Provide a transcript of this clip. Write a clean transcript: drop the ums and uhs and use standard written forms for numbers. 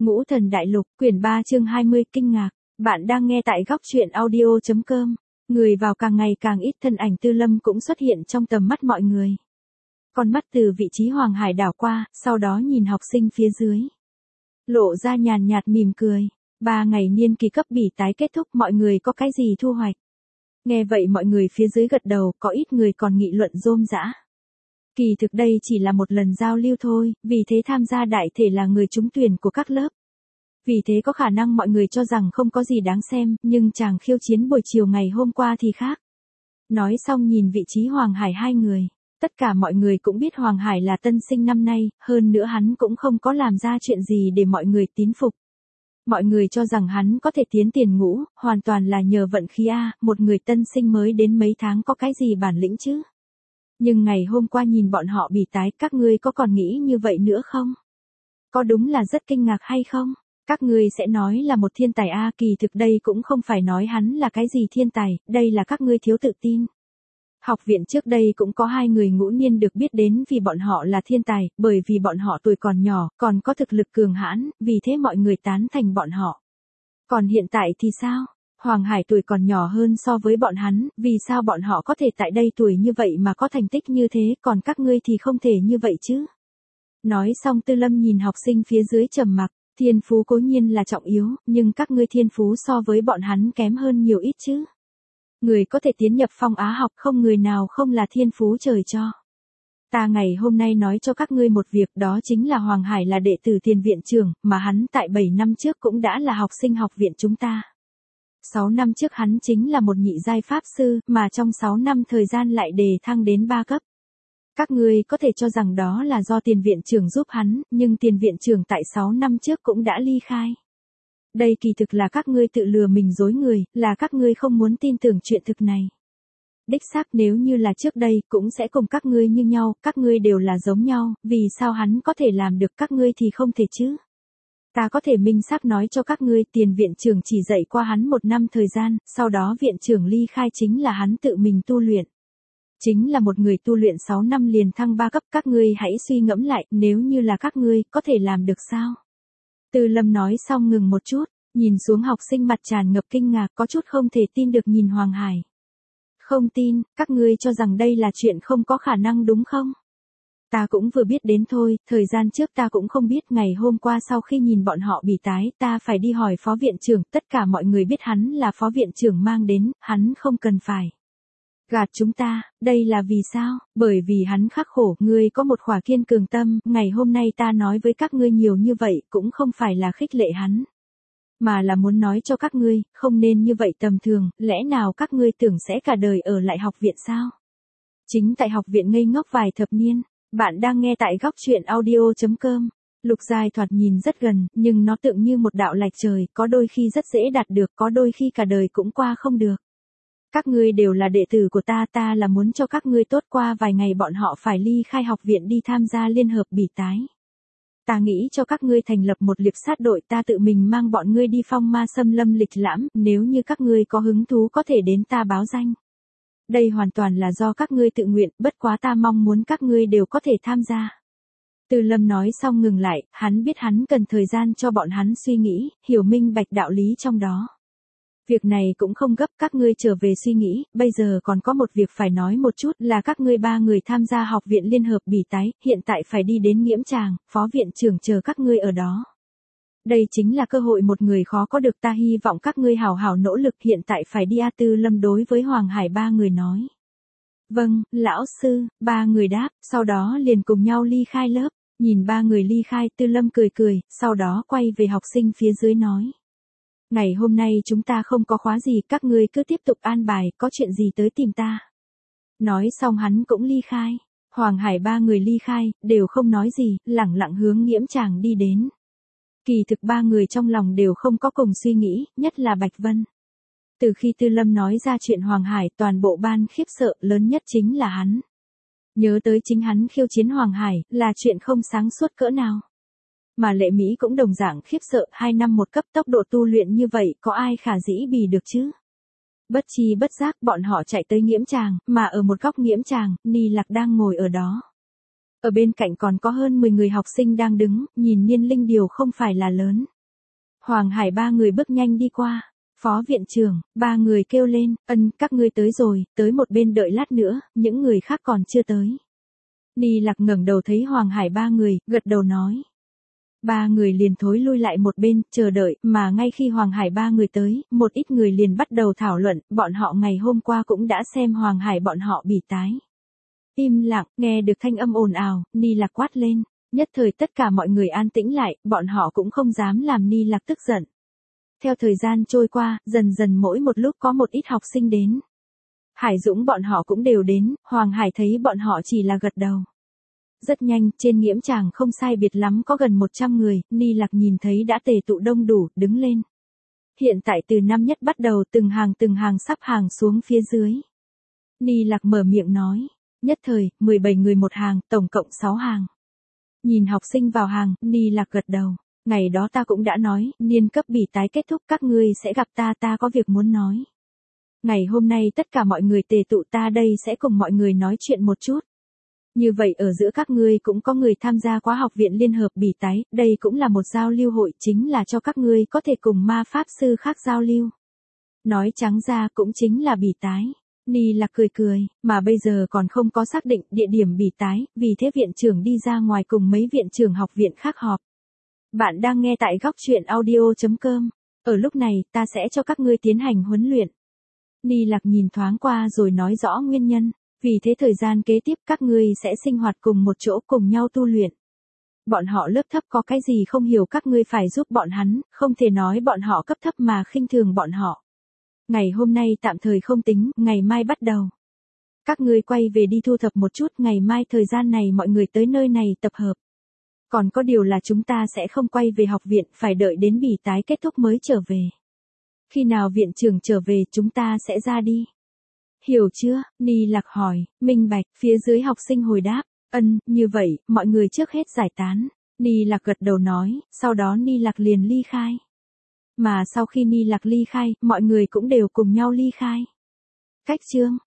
Ngũ Thần Đại Lục, quyển 3 chương 20 kinh ngạc. Bạn đang nghe tại góc truyện audio.com. Người vào càng ngày càng ít, thân ảnh Tư Lâm cũng xuất hiện trong tầm mắt mọi người. Con mắt từ vị trí Hoàng Hải đảo qua, sau đó nhìn học sinh phía dưới. Lộ ra nhàn nhạt mỉm cười. 3 ngày niên kỳ cấp bỉ tái kết thúc, mọi người có cái gì thu hoạch? Nghe vậy mọi người phía dưới gật đầu, có ít người còn nghị luận rôm rã. Kỳ thực đây chỉ là một lần giao lưu thôi, vì thế tham gia đại thể là người trúng tuyển của các lớp. Vì thế có khả năng mọi người cho rằng không có gì đáng xem, nhưng chàng khiêu chiến buổi chiều ngày hôm qua thì khác. Nói xong nhìn vị trí Hoàng Hải hai người. Tất cả mọi người cũng biết Hoàng Hải là tân sinh năm nay, hơn nữa hắn cũng không có làm ra chuyện gì để mọi người tín phục. Mọi người cho rằng hắn có thể tiến tiền ngũ, hoàn toàn là nhờ vận khí A, một người tân sinh mới đến mấy tháng có cái gì bản lĩnh chứ. Nhưng ngày hôm qua nhìn bọn họ bỉ tái, các ngươi có còn nghĩ như vậy nữa không? Có đúng là rất kinh ngạc hay không? Các ngươi sẽ nói là một thiên tài A, kỳ thực đây cũng không phải nói hắn là cái gì thiên tài, đây là các ngươi thiếu tự tin. Học viện trước đây cũng có 2 người ngũ niên được biết đến vì bọn họ là thiên tài, bởi vì bọn họ tuổi còn nhỏ, còn có thực lực cường hãn, vì thế mọi người tán thành bọn họ. Còn hiện tại thì sao? Hoàng Hải tuổi còn nhỏ hơn so với bọn hắn, vì sao bọn họ có thể tại đây tuổi như vậy mà có thành tích như thế, còn các ngươi thì không thể như vậy chứ? Nói xong Tư Lâm nhìn học sinh phía dưới trầm mặc, thiên phú cố nhiên là trọng yếu, nhưng các ngươi thiên phú so với bọn hắn kém hơn nhiều ít chứ. Người có thể tiến nhập Phong Á học, không người nào không là thiên phú trời cho. Ta ngày hôm nay nói cho các ngươi một việc, đó chính là Hoàng Hải là đệ tử tiền viện trưởng, mà hắn tại 7 năm trước cũng đã là học sinh học viện chúng ta. 6 năm trước hắn chính là một nhị giai pháp sư, mà trong 6 năm thời gian lại đề thăng đến 3 cấp. Các ngươi có thể cho rằng đó là do tiền viện trưởng giúp hắn, nhưng tiền viện trưởng tại 6 năm trước cũng đã ly khai. Đây kỳ thực là các ngươi tự lừa mình dối người, là các ngươi không muốn tin tưởng chuyện thực này. Đích xác nếu như là trước đây, cũng sẽ cùng các ngươi như nhau, các ngươi đều là giống nhau, vì sao hắn có thể làm được các ngươi thì không thể chứ? Ta có thể minh xác nói cho các ngươi, tiền viện trưởng chỉ dạy qua hắn 1 năm thời gian, sau đó viện trưởng ly khai chính là hắn tự mình tu luyện. Chính là một người tu luyện 6 năm liền thăng 3 cấp, các ngươi hãy suy ngẫm lại, nếu như là các ngươi, có thể làm được sao? Tư Lâm nói xong ngừng một chút, nhìn xuống học sinh mặt tràn ngập kinh ngạc, có chút không thể tin được nhìn Hoàng Hải. Không tin, các ngươi cho rằng đây là chuyện không có khả năng đúng không? Ta cũng vừa biết đến thôi, thời gian trước ta cũng không biết, ngày hôm qua sau khi nhìn bọn họ bỉ tái, ta phải đi hỏi phó viện trưởng, tất cả mọi người biết hắn là phó viện trưởng mang đến, hắn không cần phải gạt chúng ta, đây là vì sao? Bởi vì hắn khắc khổ, ngươi có một khỏa kiên cường tâm, ngày hôm nay ta nói với các ngươi nhiều như vậy, cũng không phải là khích lệ hắn, mà là muốn nói cho các ngươi, không nên như vậy tầm thường, lẽ nào các ngươi tưởng sẽ cả đời ở lại học viện sao? Chính tại học viện ngây ngốc vài thập niên. Bạn đang nghe tại góc truyện audio.com. Lục giai thoạt nhìn rất gần, nhưng nó tựa như một đạo lạch trời, có đôi khi rất dễ đạt được, có đôi khi cả đời cũng qua không được. Các ngươi đều là đệ tử của ta, ta là muốn cho các ngươi tốt, qua vài ngày bọn họ phải ly khai học viện đi tham gia liên hợp bỉ tái. Ta nghĩ cho các ngươi thành lập một liệp sát đội, ta tự mình mang bọn ngươi đi phong ma xâm lâm lịch lãm, nếu như các ngươi có hứng thú có thể đến ta báo danh. Đây hoàn toàn là do các ngươi tự nguyện, bất quá ta mong muốn các ngươi đều có thể tham gia. Tư Lâm nói xong ngừng lại, hắn biết hắn cần thời gian cho bọn hắn suy nghĩ, hiểu minh bạch đạo lý trong đó. Việc này cũng không gấp, các ngươi trở về suy nghĩ, bây giờ còn có một việc phải nói một chút, là các ngươi 3 người tham gia học viện liên hợp bỉ tái, hiện tại phải đi đến Nghiễm Tràng, phó viện trưởng chờ các ngươi ở đó. Đây chính là cơ hội một người khó có được, ta hy vọng các ngươi hào hào nỗ lực, hiện tại phải đi. Tư Lâm đối với Hoàng Hải 3 người nói. Vâng, lão sư, 3 người đáp, sau đó liền cùng nhau ly khai lớp, nhìn 3 người ly khai, Tư Lâm cười cười, sau đó quay về học sinh phía dưới nói. Ngày hôm nay chúng ta không có khóa gì, các ngươi cứ tiếp tục an bài, có chuyện gì tới tìm ta. Nói xong hắn cũng ly khai, Hoàng Hải 3 người ly khai, đều không nói gì, lẳng lặng hướng Nghiễm Tràng đi đến. Kỳ thực 3 người trong lòng đều không có cùng suy nghĩ, nhất là Bạch Vân. Từ khi Tư Lâm nói ra chuyện Hoàng Hải, toàn bộ ban khiếp sợ, lớn nhất chính là hắn. Nhớ tới chính hắn khiêu chiến Hoàng Hải, là chuyện không sáng suốt cỡ nào. Mà Lệ Mỹ cũng đồng dạng khiếp sợ, 2 năm một cấp, tốc độ tu luyện như vậy, có ai khả dĩ bì được chứ? Bất chi bất giác bọn họ chạy tới Nghiễm Tràng, mà ở một góc Nghiễm Tràng, Ni Lạc đang ngồi ở đó. Ở bên cạnh còn có hơn 10 người học sinh đang đứng, nhìn niên linh điều không phải là lớn. Hoàng Hải ba người bước nhanh đi qua. Phó viện trưởng, ba người kêu lên, các ngươi tới rồi, tới một bên đợi lát nữa, những người khác còn chưa tới. Ni Lạc ngẩng đầu thấy Hoàng Hải ba người, gật đầu nói. Ba người liền thối lui lại một bên, chờ đợi, mà ngay khi Hoàng Hải ba người tới, một ít người liền bắt đầu thảo luận, bọn họ ngày hôm qua cũng đã xem Hoàng Hải bọn họ bỉ tái. Im lặng, nghe được thanh âm ồn ào, Ni Lạc quát lên. Nhất thời tất cả mọi người an tĩnh lại, bọn họ cũng không dám làm Ni Lạc tức giận. Theo thời gian trôi qua, dần dần mỗi một lúc có một ít học sinh đến. Hải Dũng bọn họ cũng đều đến, Hoàng Hải thấy bọn họ chỉ là gật đầu. Rất nhanh, trên nghiễm tràng không sai biệt lắm có gần 100 người, Ni Lạc nhìn thấy đã tề tụ đông đủ, đứng lên. Hiện tại từ năm nhất bắt đầu từng hàng sắp hàng xuống phía dưới. Ni Lạc mở miệng nói, nhất thời, 17 người một hàng, tổng cộng 6 hàng. Nhìn học sinh vào hàng, Ni Lạc gật đầu. Ngày đó ta cũng đã nói, niên cấp bỉ tái kết thúc các ngươi sẽ gặp ta có việc muốn nói. Ngày hôm nay tất cả mọi người tề tụ ta đây sẽ cùng mọi người nói chuyện một chút. Như vậy ở giữa các ngươi cũng có người tham gia khóa học viện liên hợp bỉ tái, đây cũng là một giao lưu hội chính là cho các ngươi có thể cùng ma pháp sư khác giao lưu. Nói trắng ra cũng chính là bỉ tái. Ni Lạc cười, mà bây giờ còn không có xác định địa điểm bỉ tái, vì thế viện trưởng đi ra ngoài cùng mấy viện trưởng học viện khác họp. Bạn đang nghe tại góc truyện audio.com. Ở lúc này, ta sẽ cho các ngươi tiến hành huấn luyện. Ni Lạc nhìn thoáng qua rồi nói rõ nguyên nhân. Vì thế thời gian kế tiếp các ngươi sẽ sinh hoạt cùng một chỗ cùng nhau tu luyện. Bọn họ lớp thấp có cái gì không hiểu các ngươi phải giúp bọn hắn, không thể nói bọn họ cấp thấp mà khinh thường bọn họ. Ngày hôm nay tạm thời không tính, ngày mai bắt đầu. Các ngươi quay về đi thu thập một chút, ngày mai thời gian này mọi người tới nơi này tập hợp. Còn có điều là chúng ta sẽ không quay về học viện, phải đợi đến bỉ tái kết thúc mới trở về. Khi nào viện trưởng trở về chúng ta sẽ ra đi. Hiểu chưa? Ni Lạc hỏi, minh bạch, phía dưới học sinh hồi đáp, như vậy, mọi người trước hết giải tán. Ni Lạc gật đầu nói, sau đó Ni Lạc liền ly khai. Mà sau khi Ni Lạc ly khai, mọi người cũng đều cùng nhau ly khai. Cách chương